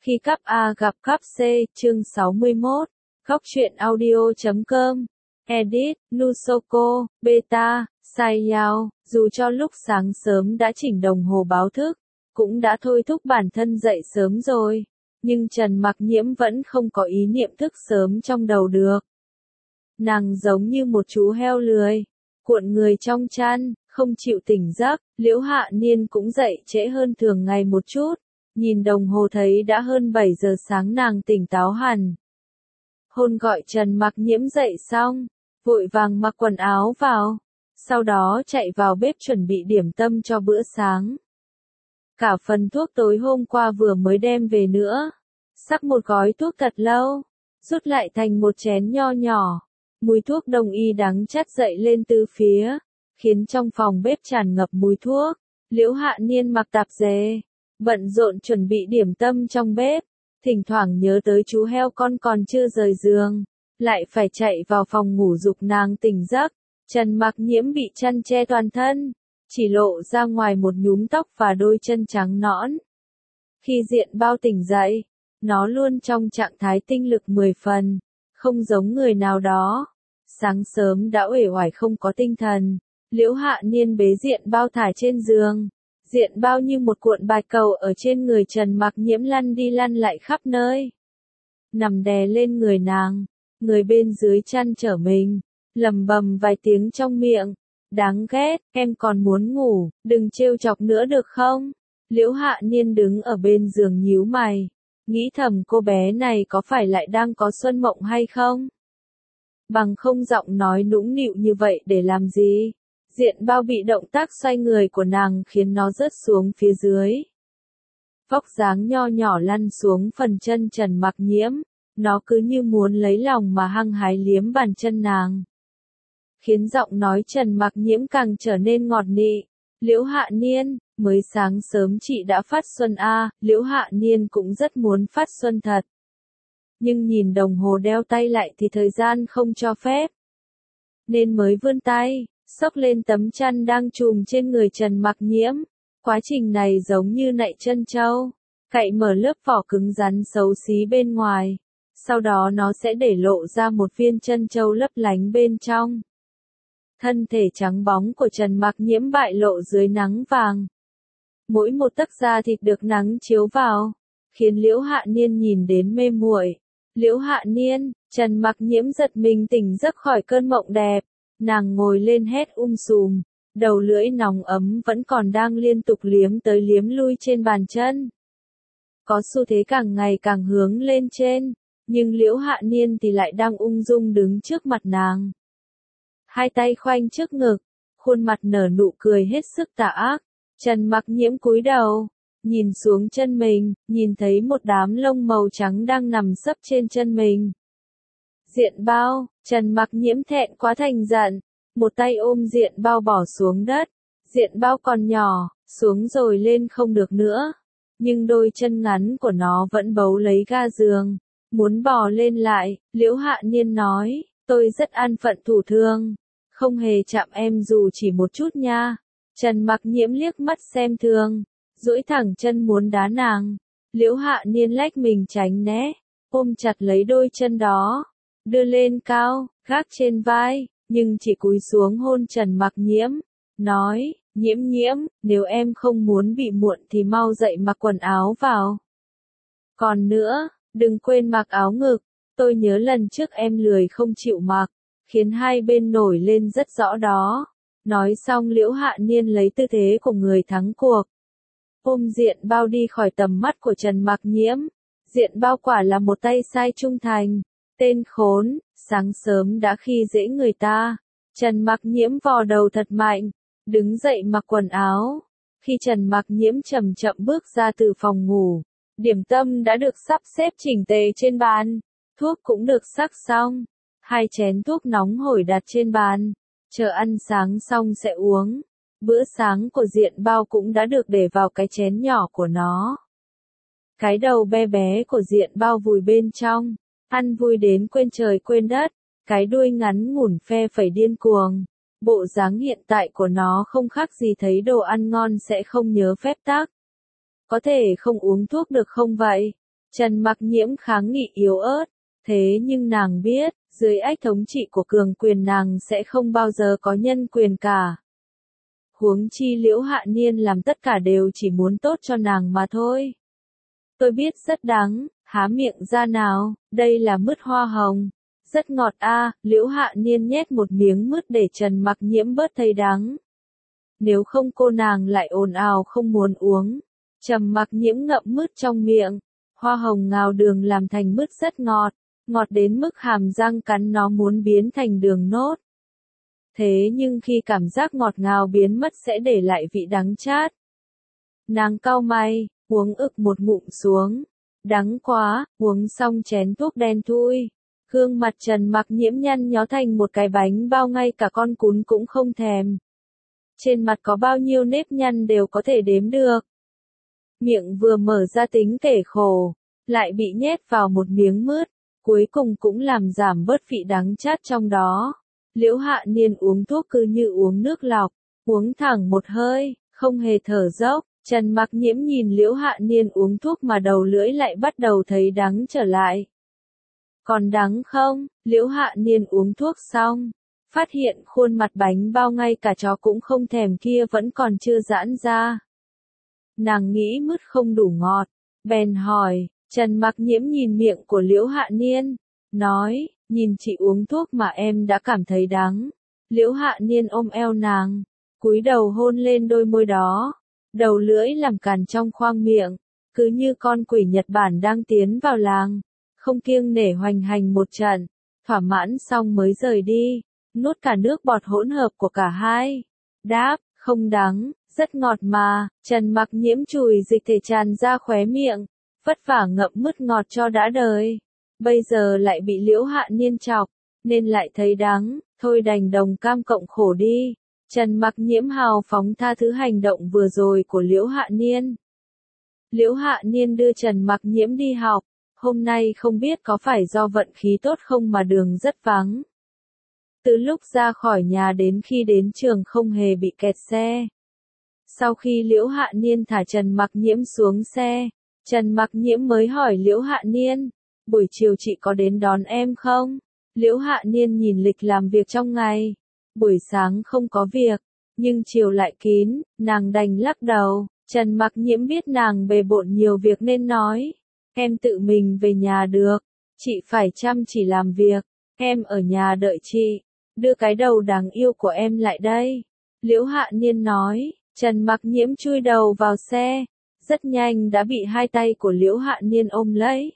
Khi cắp A gặp cắp C, chương 61, Góc truyện audio.com, Edit, Nusoko, Beta, Sayao, dù cho lúc sáng sớm đã chỉnh đồng hồ báo thức, cũng đã thôi thúc bản thân dậy sớm rồi, nhưng Trần Mặc Nhiễm vẫn không có ý niệm thức sớm trong đầu được. Nàng giống như một chú heo lười, cuộn người trong chăn, không chịu tỉnh giấc. Liễu Hạ Niên cũng dậy trễ hơn thường ngày một chút, nhìn đồng hồ thấy đã hơn 7 giờ sáng nàng tỉnh táo hẳn. Hôn gọi Trần Mặc Nhiễm dậy xong, vội vàng mặc quần áo vào, sau đó chạy vào bếp chuẩn bị điểm tâm cho bữa sáng. Cả phần thuốc tối hôm qua vừa mới đem về nữa, sắc một gói thuốc thật lâu, rút lại thành một chén nho nhỏ. Mùi thuốc đông y đắng chát dậy lên từ phía, khiến trong phòng bếp tràn ngập mùi thuốc. Liễu Hạ Niên mặc tạp dề, bận rộn chuẩn bị điểm tâm trong bếp, thỉnh thoảng nhớ tới chú heo con còn chưa rời giường, lại phải chạy vào phòng ngủ giục nàng tỉnh giấc. Trần Mặc Nhiễm bị chăn che toàn thân, chỉ lộ ra ngoài một nhúm tóc và đôi chân trắng nõn. Khi Diện Bao tỉnh dậy, nó luôn trong trạng thái tinh lực 10 phần, không giống người nào đó. Sáng sớm đã uể oải không có tinh thần, Liễu Hạ Niên bế Diện Bao thả trên giường. Diện Bao như một cuộn bạch cầu ở trên người Trần Mặc Nhiễm lăn đi lăn lại khắp nơi. Nằm đè lên người nàng, người bên dưới chăn trở mình, lầm bầm vài tiếng trong miệng. Đáng ghét, em còn muốn ngủ, đừng trêu chọc nữa được không? Liễu Hạ Niên đứng ở bên giường nhíu mày, nghĩ thầm cô bé này có phải lại đang có xuân mộng hay không? Bằng không giọng nói nũng nịu như vậy để làm gì? Diện Bao bị động tác xoay người của nàng khiến nó rớt xuống phía dưới. Vóc dáng nho nhỏ lăn xuống phần chân Trần Mặc Nhiễm, nó cứ như muốn lấy lòng mà hăng hái liếm bàn chân nàng, khiến giọng nói Trần Mặc Nhiễm càng trở nên ngọt nị. Liễu Hạ Niên, mới sáng sớm chị đã phát xuân a. Liễu Hạ Niên cũng rất muốn phát xuân thật, nhưng nhìn đồng hồ đeo tay lại thì thời gian không cho phép, nên mới vươn tay xốc lên tấm chăn đang trùm trên người Trần Mặc Nhiễm. Quá trình này giống như nạy chân trâu, cạy mở lớp vỏ cứng rắn xấu xí bên ngoài, sau đó nó sẽ để lộ ra một viên chân trâu lấp lánh bên trong. Thân thể trắng bóng của Trần Mặc Nhiễm bại lộ dưới nắng vàng. Mỗi một tấc da thịt được nắng chiếu vào, khiến Liễu Hạ Niên nhìn đến mê muội. Liễu Hạ Niên, Trần Mặc Nhiễm giật mình tỉnh giấc khỏi cơn mộng đẹp. Nàng ngồi lên hét sùm, đầu lưỡi nóng ấm vẫn còn đang liên tục liếm tới liếm lui trên bàn chân. Có xu thế càng ngày càng hướng lên trên, nhưng Liễu Hạ Niên thì lại đang ung dung đứng trước mặt nàng. Hai tay khoanh trước ngực, khuôn mặt nở nụ cười hết sức tà ác. Trần Mặc Nhiễm cúi đầu, nhìn xuống chân mình, nhìn thấy một đám lông màu trắng đang nằm sấp trên chân mình. Diện Bao, Trần Mặc Nhiễm thẹn quá thành giận, một tay ôm Diện Bao bỏ xuống đất. Diện Bao còn nhỏ, xuống rồi lên không được nữa, nhưng đôi chân ngắn của nó vẫn bấu lấy ga giường, muốn bò lên lại. Liễu Hạ Niên nói, tôi rất an phận thủ thường, không hề chạm em dù chỉ một chút nha. Trần Mặc Nhiễm liếc mắt xem thường, duỗi thẳng chân muốn đá nàng. Liễu Hạ Niên lách mình tránh né, ôm chặt lấy đôi chân đó, đưa lên cao, gác trên vai, nhưng chỉ cúi xuống hôn Trần Mặc Nhiễm, nói, Nhiễm Nhiễm, nếu em không muốn bị muộn thì mau dậy mặc quần áo vào. Còn nữa, đừng quên mặc áo ngực, tôi nhớ lần trước em lười không chịu mặc, khiến hai bên nổi lên rất rõ đó. Nói xong Liễu Hạ Niên lấy tư thế của người thắng cuộc, ôm Diện Bao đi khỏi tầm mắt của Trần Mặc Nhiễm. Diện Bao quả là một tay sai trung thành. Tên khốn, sáng sớm đã khi dễ người ta. Trần Mặc Nhiễm vò đầu thật mạnh, đứng dậy mặc quần áo. Khi Trần Mặc Nhiễm chậm chậm bước ra từ phòng ngủ, điểm tâm đã được sắp xếp chỉnh tề trên bàn, thuốc cũng được sắc xong, 2 chén thuốc nóng hổi đặt trên bàn, chờ ăn sáng xong sẽ uống. Bữa sáng của Diện Bao cũng đã được để vào cái chén nhỏ của nó. Cái đầu bé bé của Diện Bao vùi bên trong, ăn vui đến quên trời quên đất, cái đuôi ngắn ngủn phe phẩy điên cuồng. Bộ dáng hiện tại của nó không khác gì thấy đồ ăn ngon sẽ không nhớ phép tắc. Có thể không uống thuốc được không vậy? Trần Mặc Nhiễm kháng nghị yếu ớt, thế nhưng nàng biết, dưới ách thống trị của cường quyền nàng sẽ không bao giờ có nhân quyền cả. Huống chi Liễu Hạ Niên làm tất cả đều chỉ muốn tốt cho nàng mà thôi. Tôi biết rất đắng, há miệng ra nào, đây là mứt hoa hồng. Rất ngọt a, Liễu Hạ Niên nhét một miếng mứt để Trần Mặc Nhiễm bớt thấy đắng. Nếu không cô nàng lại ồn ào không muốn uống. Trần Mặc Nhiễm ngậm mứt trong miệng. Hoa hồng ngào đường làm thành mứt rất ngọt, ngọt đến mức hàm răng cắn nó muốn biến thành đường nốt. Thế nhưng khi cảm giác ngọt ngào biến mất sẽ để lại vị đắng chát. Nàng cau mày, uống ực một ngụm xuống. Đắng quá, uống xong chén thuốc đen thui. Gương mặt Trần Mặc Nhiễm nhăn nhó thành một cái bánh bao, ngay cả con cún cũng không thèm. Trên mặt có bao nhiêu nếp nhăn đều có thể đếm được. Miệng vừa mở ra tính kể khổ, lại bị nhét vào một miếng mứt, cuối cùng cũng làm giảm bớt vị đắng chát trong đó. Liễu Hạ Niên uống thuốc cứ như uống nước lọc, uống thẳng một hơi, không hề thở dốc. Trần Mặc Nhiễm nhìn Liễu Hạ Niên uống thuốc mà đầu lưỡi lại bắt đầu thấy đắng trở lại. Còn đắng không? Liễu Hạ Niên uống thuốc xong, phát hiện khuôn mặt bánh bao ngay cả chó cũng không thèm kia vẫn còn chưa giãn ra. Nàng nghĩ mứt không đủ ngọt, bèn hỏi. Trần Mặc Nhiễm nhìn miệng của Liễu Hạ Niên, nói, nhìn chị uống thuốc mà em đã cảm thấy đắng. Liễu Hạ Niên ôm eo nàng, cúi đầu hôn lên đôi môi đó, đầu lưỡi làm càn trong khoang miệng, cứ như con quỷ Nhật Bản đang tiến vào làng, không kiêng nể hoành hành một trận, thỏa mãn xong mới rời đi, nuốt cả nước bọt hỗn hợp của cả hai. Đáp, không đắng, rất ngọt mà. Trần Mặc Nhiễm chùi dịch thể tràn ra khóe miệng, vất vả ngậm mứt ngọt cho đã đời. Bây giờ lại bị Liễu Hạ Niên chọc, nên lại thấy đắng, thôi đành đồng cam cộng khổ đi. Trần Mặc Nhiễm hào phóng tha thứ hành động vừa rồi của Liễu Hạ Niên. Liễu Hạ Niên đưa Trần Mặc Nhiễm đi học, hôm nay không biết có phải do vận khí tốt không mà đường rất vắng. Từ lúc ra khỏi nhà đến khi đến trường không hề bị kẹt xe. Sau khi Liễu Hạ Niên thả Trần Mặc Nhiễm xuống xe, Trần Mặc Nhiễm mới hỏi Liễu Hạ Niên, buổi chiều chị có đến đón em không? Liễu Hạ Niên nhìn lịch làm việc trong ngày, buổi sáng không có việc, nhưng chiều lại kín, nàng đành lắc đầu. Trần Mặc Nhiễm biết nàng bề bộn nhiều việc nên nói, em tự mình về nhà được, chị phải chăm chỉ làm việc, em ở nhà đợi chị, đưa cái đầu đáng yêu của em lại đây. Liễu Hạ Niên nói. Trần Mặc Nhiễm chui đầu vào xe, rất nhanh đã bị hai tay của Liễu Hạ Niên ôm lấy.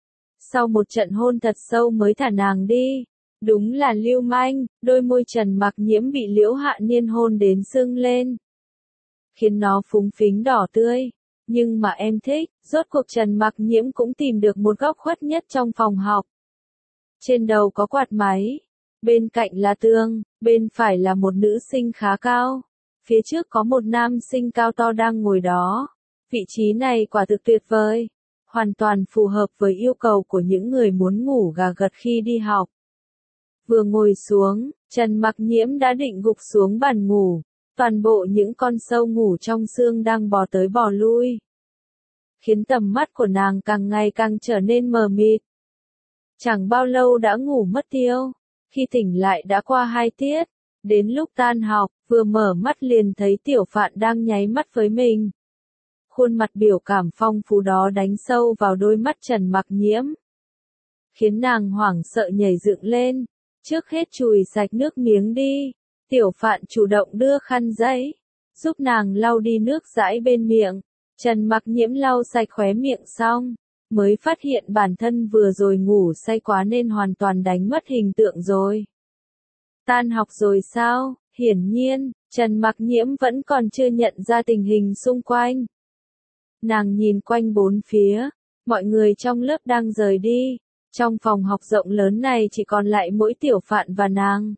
Sau một trận hôn thật sâu mới thả nàng đi. Đúng là lưu manh, đôi môi Trần Mặc Nhiễm bị Liễu Hạ Niên hôn đến sưng lên, khiến nó phúng phính đỏ tươi. Nhưng mà em thích, rốt cuộc Trần Mặc Nhiễm cũng tìm được một góc khuất nhất trong phòng học. Trên đầu có quạt máy, bên cạnh là tường, bên phải là một nữ sinh khá cao. Phía trước có một nam sinh cao to đang ngồi đó. Vị trí này quả thực tuyệt vời, hoàn toàn phù hợp với yêu cầu của những người muốn ngủ gà gật khi đi học. Vừa ngồi xuống, Trần Mặc Nhiễm đã định gục xuống bàn ngủ. Toàn bộ những con sâu ngủ trong xương đang bò tới bò lui, khiến tầm mắt của nàng càng ngày càng trở nên mờ mịt. Chẳng bao lâu đã ngủ mất tiêu, khi tỉnh lại đã qua 2 tiết. Đến lúc tan học, vừa mở mắt liền thấy Tiểu Phạn đang nháy mắt với mình. Khuôn mặt biểu cảm phong phú đó đánh sâu vào đôi mắt Trần Mặc Nhiễm, khiến nàng hoảng sợ nhảy dựng lên. Trước hết chùi sạch nước miếng đi. Tiểu Phạn chủ động đưa khăn giấy, giúp nàng lau đi nước dãi bên miệng. Trần Mặc Nhiễm lau sạch khóe miệng xong, mới phát hiện bản thân vừa rồi ngủ say quá nên hoàn toàn đánh mất hình tượng rồi. Tan học rồi sao? Hiển nhiên, Trần Mặc Nhiễm vẫn còn chưa nhận ra tình hình xung quanh. Nàng nhìn quanh bốn phía, mọi người trong lớp đang rời đi. Trong phòng học rộng lớn này chỉ còn lại mỗi Tiểu Phạn và nàng.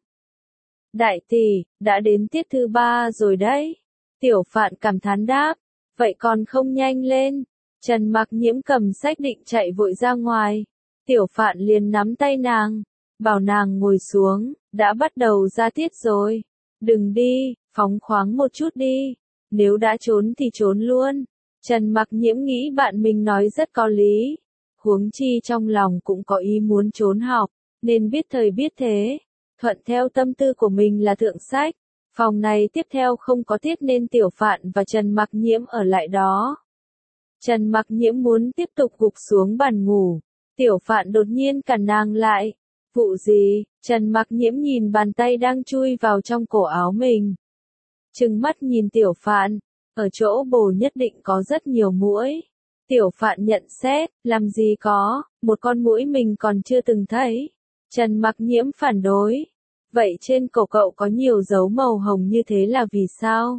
Đại tỷ, đã đến tiết thứ 3 rồi đấy. Tiểu Phạn cảm thán đáp, vậy còn không nhanh lên. Trần Mặc Nhiễm cầm sách định chạy vội ra ngoài. Tiểu Phạn liền nắm tay nàng, bảo nàng ngồi xuống, đã bắt đầu ra tiết rồi. Đừng đi, phóng khoáng một chút đi. Nếu đã trốn thì trốn luôn. Trần Mặc Nhiễm nghĩ bạn mình nói rất có lý. huống chi trong lòng cũng có ý muốn trốn học, nên biết thời biết thế, thuận theo tâm tư của mình là thượng sách. Phòng này tiếp theo không có tiết nên Tiểu Phạn và Trần Mặc Nhiễm ở lại đó. Trần Mặc Nhiễm muốn tiếp tục gục xuống bàn ngủ, Tiểu Phạn đột nhiên cản nàng lại. Vụ gì? Trần Mặc Nhiễm nhìn bàn tay đang chui vào trong cổ áo mình. Trừng mắt nhìn Tiểu Phạn, ở chỗ bồ nhất định có rất nhiều muỗi. Tiểu Phạn nhận xét, làm gì có, một con muỗi mình còn chưa từng thấy. Trần Mặc Nhiễm phản đối. Vậy trên cổ cậu có nhiều dấu màu hồng như thế là vì sao?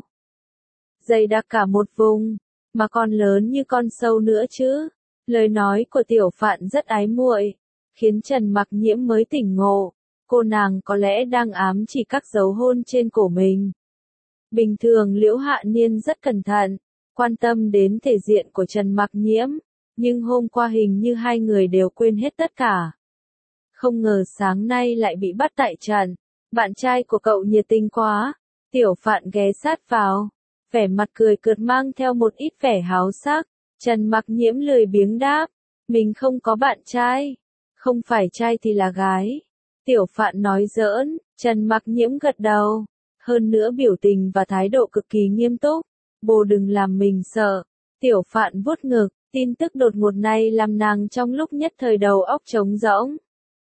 Dày đặc cả một vùng, mà còn lớn như con sâu nữa chứ. Lời nói của Tiểu Phạn rất ái muội, khiến Trần Mặc Nhiễm mới tỉnh ngộ. Cô nàng có lẽ đang ám chỉ các dấu hôn trên cổ mình. Bình thường Liễu Hạ Niên rất cẩn thận, quan tâm đến thể diện của Trần Mặc Nhiễm, nhưng hôm qua hình như hai người đều quên hết tất cả. Không ngờ sáng nay lại bị bắt tại trận. Bạn trai của cậu nhiệt tình quá. Tiểu Phạn ghé sát vào, vẻ mặt cười cợt mang theo một ít vẻ háo sắc. Trần Mặc Nhiễm lười biếng đáp, mình không có bạn trai, không phải trai thì là gái. Tiểu Phạn nói giỡn, Trần Mặc Nhiễm gật đầu, hơn nữa biểu tình và thái độ cực kỳ nghiêm túc. Bồ đừng làm mình sợ. Tiểu Phạn vuốt ngực, tin tức đột ngột này làm nàng trong lúc nhất thời đầu óc trống rỗng.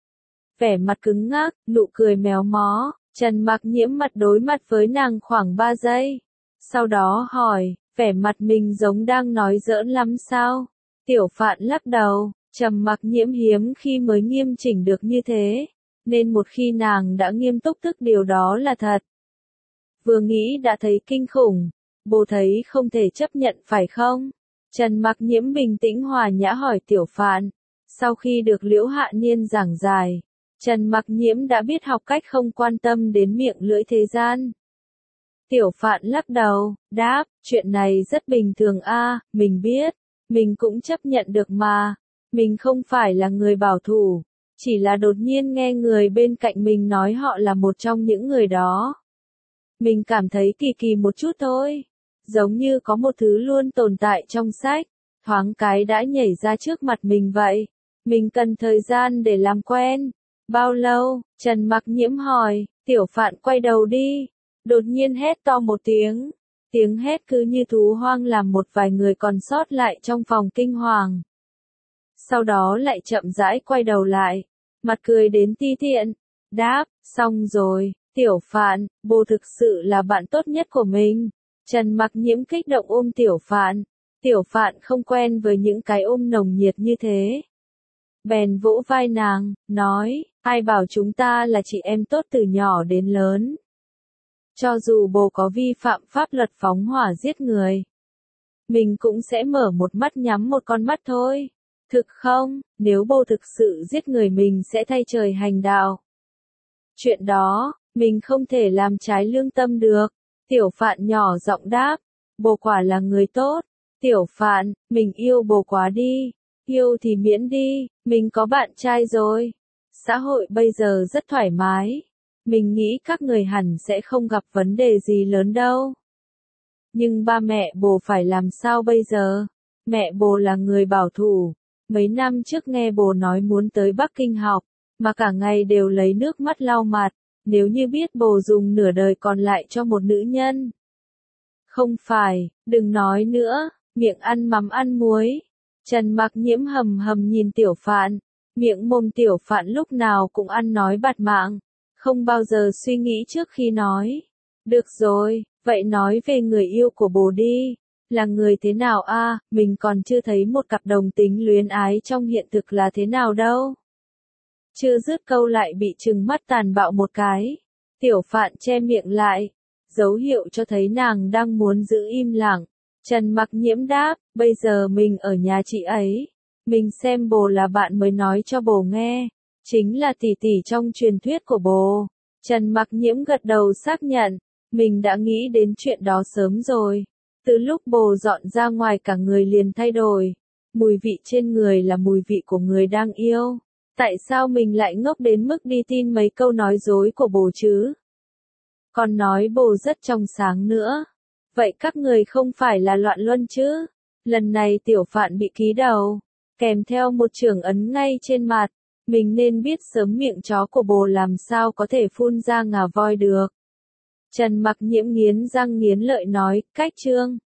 Vẻ mặt cứng ngắc, nụ cười méo mó, Trần Mặc Nhiễm mặt đối mặt với nàng khoảng 3 giây. Sau đó hỏi, vẻ mặt mình giống đang nói giỡn lắm sao? Tiểu Phạn lắc đầu, Trần Mặc Nhiễm hiếm khi mới nghiêm chỉnh được như thế, nên một khi nàng đã nghiêm túc tức điều đó là thật. Vừa nghĩ đã thấy kinh khủng, bồ thấy không thể chấp nhận phải không? Trần Mặc Nhiễm bình tĩnh hòa nhã hỏi Tiểu Phạn. Sau khi được Liễu Hạ Niên giảng giải, Trần Mặc Nhiễm đã biết học cách không quan tâm đến miệng lưỡi thế gian. Tiểu Phạn lắc đầu, đáp, chuyện này rất bình thường a, mình biết, mình cũng chấp nhận được mà. Mình không phải là người bảo thủ, chỉ là đột nhiên nghe người bên cạnh mình nói họ là một trong những người đó. Mình cảm thấy kỳ kỳ một chút thôi, giống như có một thứ luôn tồn tại trong sách, thoáng cái đã nhảy ra trước mặt mình vậy. Mình cần thời gian để làm quen. Bao lâu? Trần Mặc Nhiễm hỏi. Tiểu Phạn quay đầu đi, đột nhiên hét to một tiếng. Tiếng hét cứ như thú hoang làm một vài người còn sót lại trong phòng kinh hoàng. Sau đó lại chậm rãi quay đầu lại, mặt cười đến ti tiện. Đáp, xong rồi, Tiểu Phạn, bồ thực sự là bạn tốt nhất của mình. Trần Mặc Nhiễm kích động ôm Tiểu Phạn. Tiểu Phạn không quen với những cái ôm nồng nhiệt như thế. Bèn vỗ vai nàng, nói, ai bảo chúng ta là chị em tốt từ nhỏ đến lớn. Cho dù bồ có vi phạm pháp luật phóng hỏa giết người, mình cũng sẽ mở một mắt nhắm một con mắt thôi. Thực không, nếu bồ thực sự giết người mình sẽ thay trời hành đạo. Chuyện đó, mình không thể làm trái lương tâm được. Tiểu Phạn nhỏ giọng đáp, bồ quả là người tốt. Tiểu Phạn, mình yêu bồ quá đi. Yêu thì miễn đi, mình có bạn trai rồi. Xã hội bây giờ rất thoải mái. Mình nghĩ các người hẳn sẽ không gặp vấn đề gì lớn đâu. Nhưng ba mẹ bồ phải làm sao bây giờ? Mẹ bồ là người bảo thủ. Mấy năm trước nghe bồ nói muốn tới Bắc Kinh học, mà cả ngày đều lấy nước mắt lau mặt. Nếu như biết bồ dùng nửa đời còn lại cho một nữ nhân. Không phải, đừng nói nữa, miệng ăn mắm ăn muối. Trần Mặc Nhiễm hầm hầm nhìn Tiểu Phạn, miệng mồm Tiểu Phạn lúc nào cũng ăn nói bạt mạng, không bao giờ suy nghĩ trước khi nói. Được rồi, vậy nói về người yêu của bồ đi, là người thế nào a? Mình còn chưa thấy một cặp đồng tính luyến ái trong hiện thực là thế nào đâu. Chưa dứt câu lại bị trừng mắt tàn bạo một cái. Tiểu Phạn che miệng lại, dấu hiệu cho thấy nàng đang muốn giữ im lặng. Trần Mặc Nhiễm đáp, bây giờ mình ở nhà chị ấy. Mình xem bồ là bạn mới nói cho bồ nghe. Chính là tỷ tỷ trong truyền thuyết của bồ. Trần Mặc Nhiễm gật đầu xác nhận. Mình đã nghĩ đến chuyện đó sớm rồi. Từ lúc bồ dọn ra ngoài cả người liền thay đổi. Mùi vị trên người là mùi vị của người đang yêu. Tại sao mình lại ngốc đến mức đi tin mấy câu nói dối của bồ chứ? Còn nói bồ rất trong sáng nữa. Vậy các người không phải là loạn luân chứ? Lần này Tiểu Phạn bị ký đầu. kèm theo một chưởng ấn ngay trên mặt. Mình nên biết sớm miệng chó của bồ làm sao có thể phun ra ngà voi được. Trần Mặc Nhiễm nghiến răng nghiến lợi nói, cách chương.